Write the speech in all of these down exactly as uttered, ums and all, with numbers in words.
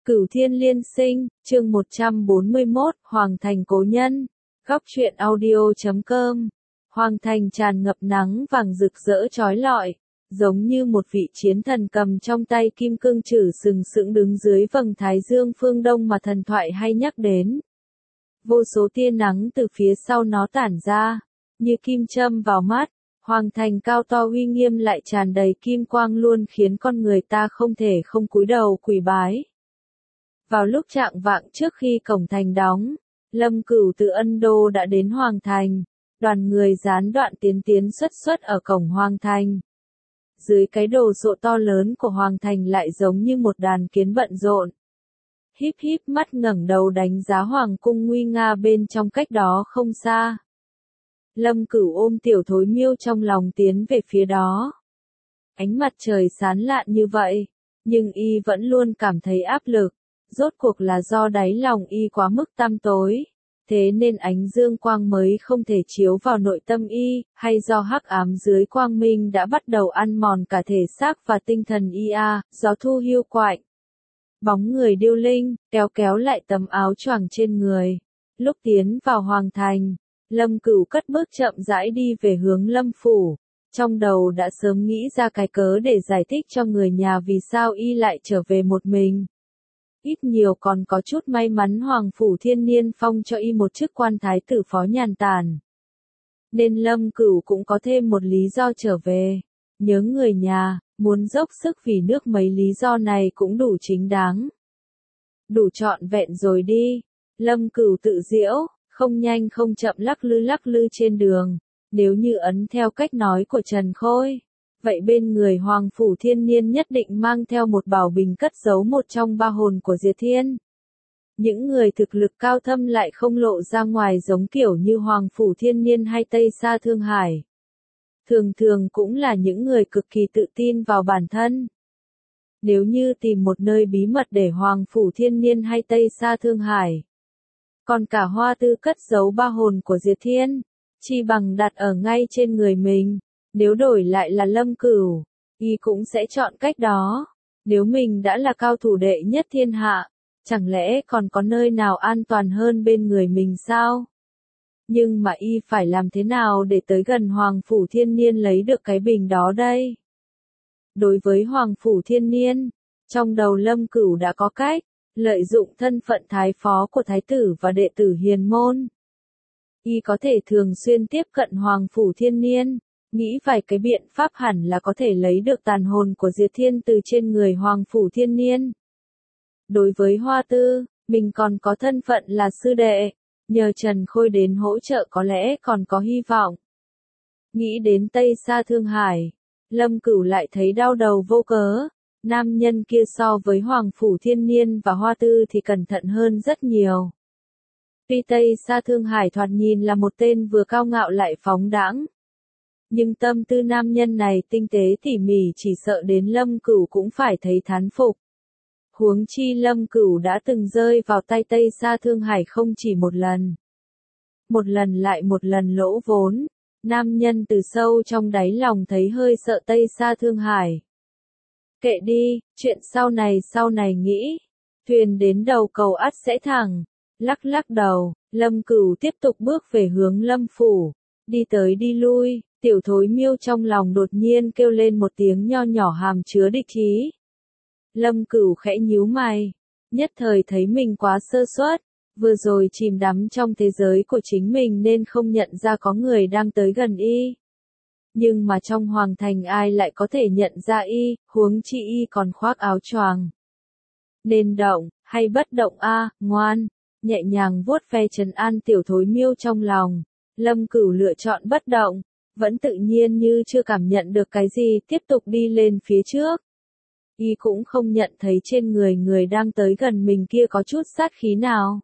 Cửu Thiên Liên Sinh, chương một trăm bốn mươi mốt, Hoàng Thành Cố Nhân. Góc truyện audio chấm com. Hoàng Thành tràn ngập nắng vàng rực rỡ chói lọi, giống như một vị chiến thần cầm trong tay kim cương chử sừng sững đứng dưới vầng thái dương phương đông mà thần thoại hay nhắc đến. Vô số tia nắng từ phía sau nó tản ra, như kim châm vào mắt. Hoàng thành cao to uy nghiêm lại tràn đầy kim quang luôn khiến con người ta không thể không cúi đầu quỳ bái. Vào lúc chạng vạng trước khi cổng thành đóng, Lâm Cửu từ Ân Đô đã đến Hoàng thành, đoàn người gián đoạn tiến tiến xuất xuất ở cổng Hoàng thành. Dưới cái đồ sộ to lớn của Hoàng thành lại giống như một đàn kiến bận rộn. Híp híp mắt ngẩng đầu đánh giá Hoàng cung nguy nga bên trong cách đó không xa. Lâm Cửu ôm Tiểu Thối Miêu trong lòng tiến về phía đó. Ánh mặt trời sáng lạn như vậy, nhưng y vẫn luôn cảm thấy áp lực. Rốt cuộc là do đáy lòng y quá mức tăm tối, thế nên ánh dương quang mới không thể chiếu vào nội tâm y, hay do hắc ám dưới quang minh đã bắt đầu ăn mòn cả thể xác và tinh thần y a, gió thu hiu quạnh. Bóng người điêu linh, kéo kéo lại tấm áo choàng trên người. Lúc tiến vào Hoàng thành, Lâm Cửu cất bước chậm rãi đi về hướng Lâm phủ. Trong đầu đã sớm nghĩ ra cái cớ để giải thích cho người nhà vì sao y lại trở về một mình. Ít nhiều còn có chút may mắn Hoàng phủ Thiên Niên phong cho y một chức quan thái tử phó nhàn tản. Nên Lâm Cửu cũng có thêm một lý do trở về. Nhớ người nhà, muốn dốc sức vì nước mấy lý do này cũng đủ chính đáng. Đủ trọn vẹn rồi đi. Lâm Cửu tự giễu, không nhanh không chậm lắc lư lắc lư trên đường. Nếu như ấn theo cách nói của Trần Khôi, vậy bên người Hoàng phủ Thiên Niên nhất định mang theo một bảo bình cất giấu một trong ba hồn của Diệt Thiên. Những người thực lực cao thâm lại không lộ ra ngoài giống kiểu như Hoàng phủ Thiên Niên hay Tây Sa Thương Hải. Thường thường cũng là những người cực kỳ tự tin vào bản thân. Nếu như tìm một nơi bí mật để Hoàng phủ Thiên Niên hay Tây Sa Thương Hải, còn cả Hoa Tư cất giấu ba hồn của Diệt Thiên, chi bằng đặt ở ngay trên người mình. Nếu đổi lại là Lâm Cửu, y cũng sẽ chọn cách đó. Nếu mình đã là cao thủ đệ nhất thiên hạ, chẳng lẽ còn có nơi nào an toàn hơn bên người mình sao? Nhưng mà y phải làm thế nào để tới gần Hoàng phủ Thiên Niên lấy được cái bình đó đây? Đối với Hoàng phủ Thiên Niên, trong đầu Lâm Cửu đã có cách, lợi dụng thân phận thái phó của thái tử và đệ tử hiền môn. Y có thể thường xuyên tiếp cận Hoàng phủ Thiên Niên. Nghĩ vài cái biện pháp hẳn là có thể lấy được tàn hồn của Diệt Thiên từ trên người Hoàng phủ Thiên Niên. Đối với Hoa Tư, mình còn có thân phận là sư đệ, nhờ Trần Khôi đến hỗ trợ có lẽ còn có hy vọng. Nghĩ đến Tây Sa Thương Hải, Lâm Cửu lại thấy đau đầu vô cớ. Nam nhân kia so với Hoàng phủ Thiên Niên và Hoa Tư thì cẩn thận hơn rất nhiều. Tuy Tây Sa Thương Hải thoạt nhìn là một tên vừa cao ngạo lại phóng đãng, nhưng tâm tư nam nhân này tinh tế tỉ mỉ chỉ sợ đến Lâm Cửu cũng phải thấy thán phục. Huống chi Lâm Cửu đã từng rơi vào tay Tây Sa Thương Hải không chỉ một lần. Một lần lại một lần lỗ vốn, nam nhân từ sâu trong đáy lòng thấy hơi sợ Tây Sa Thương Hải. Kệ đi, chuyện sau này sau này nghĩ, thuyền đến đầu cầu ắt sẽ thẳng. Lắc lắc đầu, Lâm Cửu tiếp tục bước về hướng Lâm phủ, đi tới đi lui. Tiểu Thối Miêu trong lòng đột nhiên kêu lên một tiếng nho nhỏ hàm chứa địch ý. Lâm Cửu khẽ nhíu mày, nhất thời thấy mình quá sơ suất, vừa rồi chìm đắm trong thế giới của chính mình nên không nhận ra có người đang tới gần y. Nhưng mà trong Hoàng thành ai lại có thể nhận ra y, huống chi y còn khoác áo choàng. Nên động, hay bất động a, ngoan, nhẹ nhàng vuốt ve trấn an Tiểu Thối Miêu trong lòng. Lâm Cửu lựa chọn bất động. Vẫn tự nhiên như chưa cảm nhận được cái gì, tiếp tục đi lên phía trước. Y cũng không nhận thấy trên người người đang tới gần mình kia có chút sát khí nào.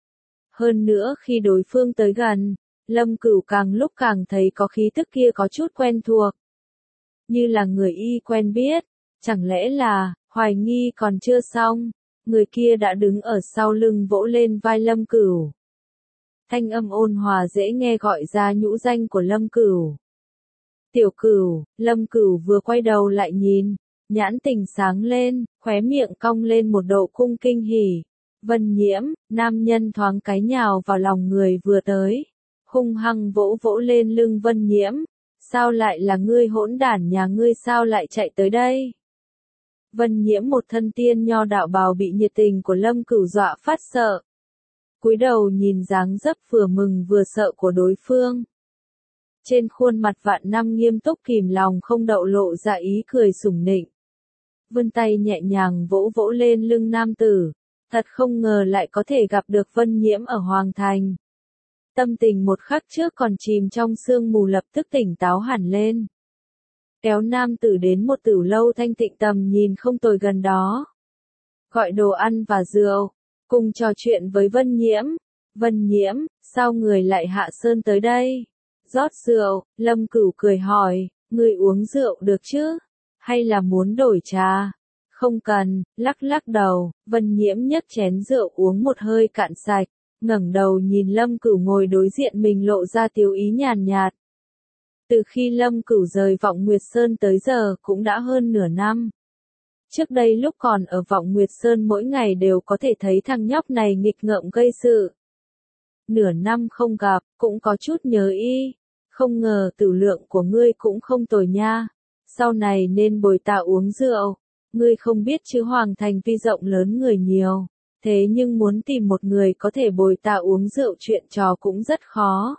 Hơn nữa khi đối phương tới gần, Lâm Cửu càng lúc càng thấy có khí tức kia có chút quen thuộc. Như là người y quen biết, chẳng lẽ là, hoài nghi còn chưa xong, người kia đã đứng ở sau lưng vỗ lên vai Lâm Cửu. Thanh âm ôn hòa dễ nghe gọi ra nhũ danh của Lâm Cửu. Tiểu Cửu, Lâm Cửu vừa quay đầu lại nhìn, nhãn tình sáng lên, khóe miệng cong lên một độ cung kinh hỉ. Vân Nhiễm, nam nhân thoáng cái nhào vào lòng người vừa tới, hung hăng vỗ vỗ lên lưng Vân Nhiễm. Sao lại là ngươi hỗn đản, nhà ngươi sao lại chạy tới đây? Vân Nhiễm một thân tiên nho đạo bào bị nhiệt tình của Lâm Cửu dọa phát sợ. Cúi đầu nhìn dáng dấp vừa mừng vừa sợ của đối phương. Trên khuôn mặt vạn năm nghiêm túc kìm lòng không đậu lộ ra ý cười sủng nịnh. Vươn tay nhẹ nhàng vỗ vỗ lên lưng nam tử. Thật không ngờ lại có thể gặp được Vân Nhiễm ở Hoàng Thành. Tâm tình một khắc trước còn chìm trong sương mù lập tức tỉnh táo hẳn lên. Kéo nam tử đến một tử lâu thanh tịnh tầm nhìn không tồi gần đó. Gọi đồ ăn và rượu, cùng trò chuyện với Vân Nhiễm. Vân Nhiễm, sao người lại hạ sơn tới đây? Rót rượu, Lâm Cửu cười hỏi, người uống rượu được chứ? Hay là muốn đổi trà? Không cần, lắc lắc đầu, Vân Nhiễm nhấc chén rượu uống một hơi cạn sạch, ngẩng đầu nhìn Lâm Cửu ngồi đối diện mình lộ ra tiêu ý nhàn nhạt. Từ khi Lâm Cửu rời Vọng Nguyệt Sơn tới giờ cũng đã hơn nửa năm. Trước đây lúc còn ở Vọng Nguyệt Sơn mỗi ngày đều có thể thấy thằng nhóc này nghịch ngợm gây sự. Nửa năm không gặp, cũng có chút nhớ y, không ngờ tử lượng của ngươi cũng không tồi nha, sau này nên bồi tạ uống rượu. Ngươi không biết chứ Hoàng Thành tuy rộng lớn người nhiều, thế nhưng muốn tìm một người có thể bồi tạ uống rượu chuyện trò cũng rất khó.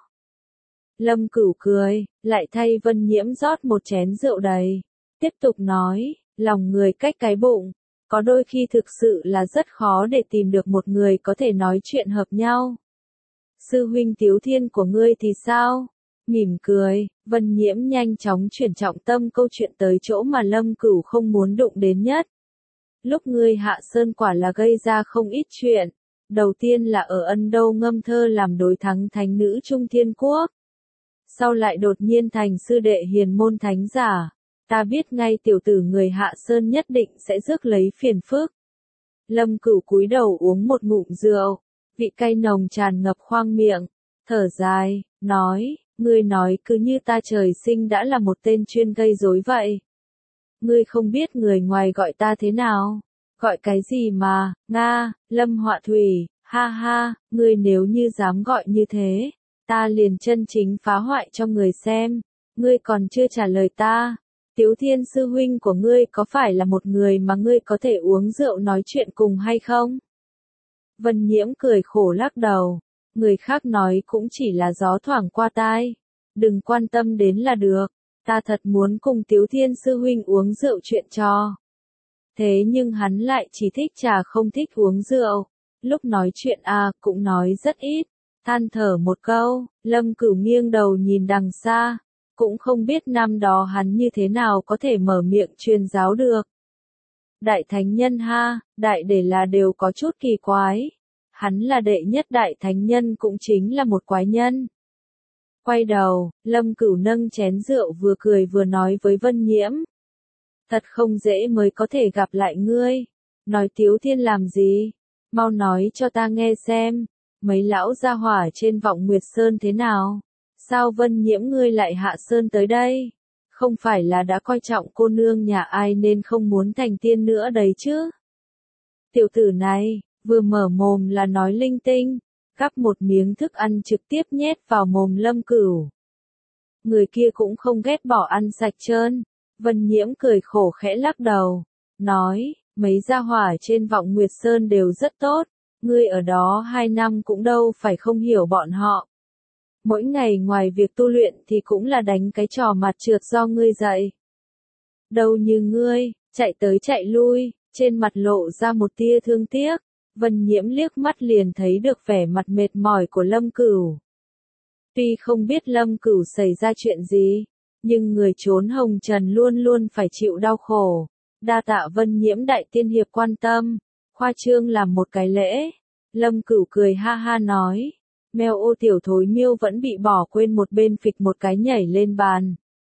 Lâm Cửu cười, lại thay Vân Nhiễm rót một chén rượu đầy, tiếp tục nói, lòng người cách cái bụng, có đôi khi thực sự là rất khó để tìm được một người có thể nói chuyện hợp nhau. Sư huynh Tiếu Thiên của ngươi thì sao? Mỉm cười, Vân Nhiễm nhanh chóng chuyển trọng tâm câu chuyện tới chỗ mà Lâm Cửu không muốn đụng đến nhất. Lúc ngươi hạ sơn quả là gây ra không ít chuyện. Đầu tiên là ở Ân Đâu ngâm thơ làm đối thắng thánh nữ Trung Thiên Quốc. Sau lại đột nhiên thành sư đệ hiền môn thánh giả. Ta biết ngay tiểu tử người hạ sơn nhất định sẽ rước lấy phiền phức. Lâm Cửu cúi đầu uống một ngụm rượu, vị cay nồng tràn ngập khoang miệng, thở dài, nói. Ngươi nói cứ như ta trời sinh đã là một tên chuyên gây rối vậy. Ngươi không biết người ngoài gọi ta thế nào? Gọi cái gì mà, Nga, Lâm Họa Thủy, ha ha, ngươi nếu như dám gọi như thế, ta liền chân chính phá hoại cho người xem. Ngươi còn chưa trả lời ta. Tiếu Thiên sư huynh của ngươi có phải là một người mà ngươi có thể uống rượu nói chuyện cùng hay không? Vân Nhiễm cười khổ lắc đầu. Người khác nói cũng chỉ là gió thoảng qua tai. Đừng quan tâm đến là được. Ta thật muốn cùng Tiếu Thiên sư huynh uống rượu chuyện trò. Thế nhưng hắn lại chỉ thích trà không thích uống rượu. Lúc nói chuyện à cũng nói rất ít. Than thở một câu, Lâm Cửu nghiêng đầu nhìn đằng xa. Cũng không biết năm đó hắn như thế nào có thể mở miệng truyền giáo được. Đại thánh nhân ha, đại để là đều có chút kỳ quái. Hắn là đệ nhất đại thánh nhân cũng chính là một quái nhân. Quay đầu, Lâm Cửu nâng chén rượu vừa cười vừa nói với Vân Nhiễm. Thật không dễ mới có thể gặp lại ngươi. Nói Tiếu Thiên làm gì? Mau nói cho ta nghe xem. Mấy lão gia hỏa trên Vọng Nguyệt Sơn thế nào? Sao Vân Nhiễm ngươi lại hạ sơn tới đây? Không phải là đã coi trọng cô nương nhà ai nên không muốn thành tiên nữa đấy chứ? Tiểu tử này, vừa mở mồm là nói linh tinh, gắp một miếng thức ăn trực tiếp nhét vào mồm Lâm Cửu. Người kia cũng không ghét bỏ ăn sạch trơn. Vân Nhiễm cười khổ khẽ lắc đầu, nói, mấy gia hỏa trên Vọng Nguyệt Sơn đều rất tốt, ngươi ở đó hai năm cũng đâu phải không hiểu bọn họ. Mỗi ngày ngoài việc tu luyện thì cũng là đánh cái trò mặt trượt do ngươi dạy. Đâu như ngươi, chạy tới chạy lui, trên mặt lộ ra một tia thương tiếc. Vân Nhiễm liếc mắt liền thấy được vẻ mặt mệt mỏi của Lâm Cửu. Tuy không biết Lâm Cửu xảy ra chuyện gì, nhưng người trốn hồng trần luôn luôn phải chịu đau khổ. Đa tạ Vân Nhiễm đại tiên hiệp quan tâm, khoa trương làm một cái lễ. Lâm Cửu cười ha ha nói, mèo ô tiểu thối miêu vẫn bị bỏ quên một bên phịch một cái nhảy lên bàn.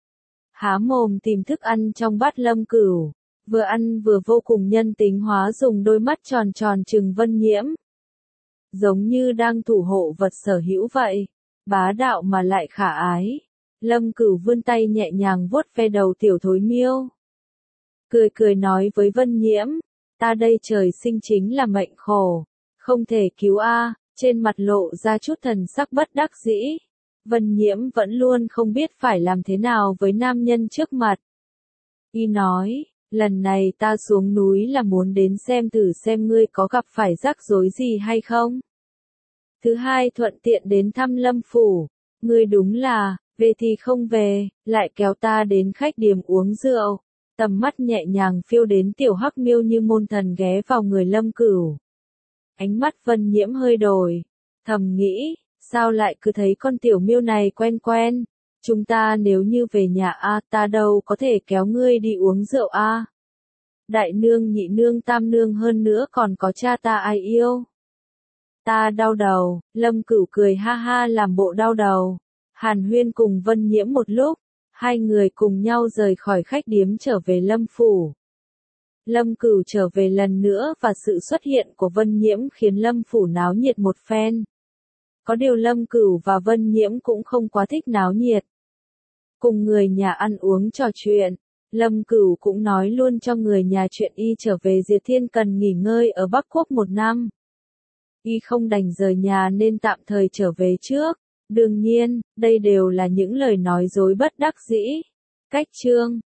Há mồm tìm thức ăn trong bát Lâm Cửu. Vừa ăn vừa vô cùng nhân tính hóa dùng đôi mắt tròn tròn trừng Vân Nhiễm. Giống như đang thủ hộ vật sở hữu vậy. Bá đạo mà lại khả ái. Lâm Cửu vươn tay nhẹ nhàng vuốt ve đầu tiểu thối miêu. cười cười nói với Vân Nhiễm, ta đây trời sinh chính là mệnh khổ, không thể cứu a, trên mặt lộ ra chút thần sắc bất đắc dĩ. Vân Nhiễm vẫn luôn không biết phải làm thế nào với nam nhân trước mặt. Y nói, lần này ta xuống núi là muốn đến xem thử xem ngươi có gặp phải rắc rối gì hay không. Thứ hai thuận tiện đến thăm Lâm phủ, ngươi đúng là, về thì không về, lại kéo ta đến khách điếm uống rượu. Tầm mắt nhẹ nhàng phiêu đến tiểu hắc miêu như môn thần ghé vào người Lâm Cửu. Ánh mắt Vân Nhiễm hơi đổi, thầm nghĩ, sao lại cứ thấy con tiểu miêu này quen quen, chúng ta nếu như về nhà a, ta đâu có thể kéo ngươi đi uống rượu a. Đại nương nhị nương tam nương hơn nữa còn có cha ta ai yêu. Ta đau đầu, Lâm Cửu cười ha ha làm bộ đau đầu. Hàn Huyên cùng Vân Nhiễm một lúc, hai người cùng nhau rời khỏi khách điếm trở về Lâm phủ. Lâm Cửu trở về lần nữa và sự xuất hiện của Vân Nhiễm khiến Lâm phủ náo nhiệt một phen. Có điều Lâm Cửu và Vân Nhiễm cũng không quá thích náo nhiệt. Cùng người nhà ăn uống trò chuyện, Lâm Cửu cũng nói luôn cho người nhà chuyện y trở về Diệt Thiên cần nghỉ ngơi ở Bắc Quốc một năm. Y không đành rời nhà nên tạm thời trở về trước. Đương nhiên, đây đều là những lời nói dối bất đắc dĩ. Cách chương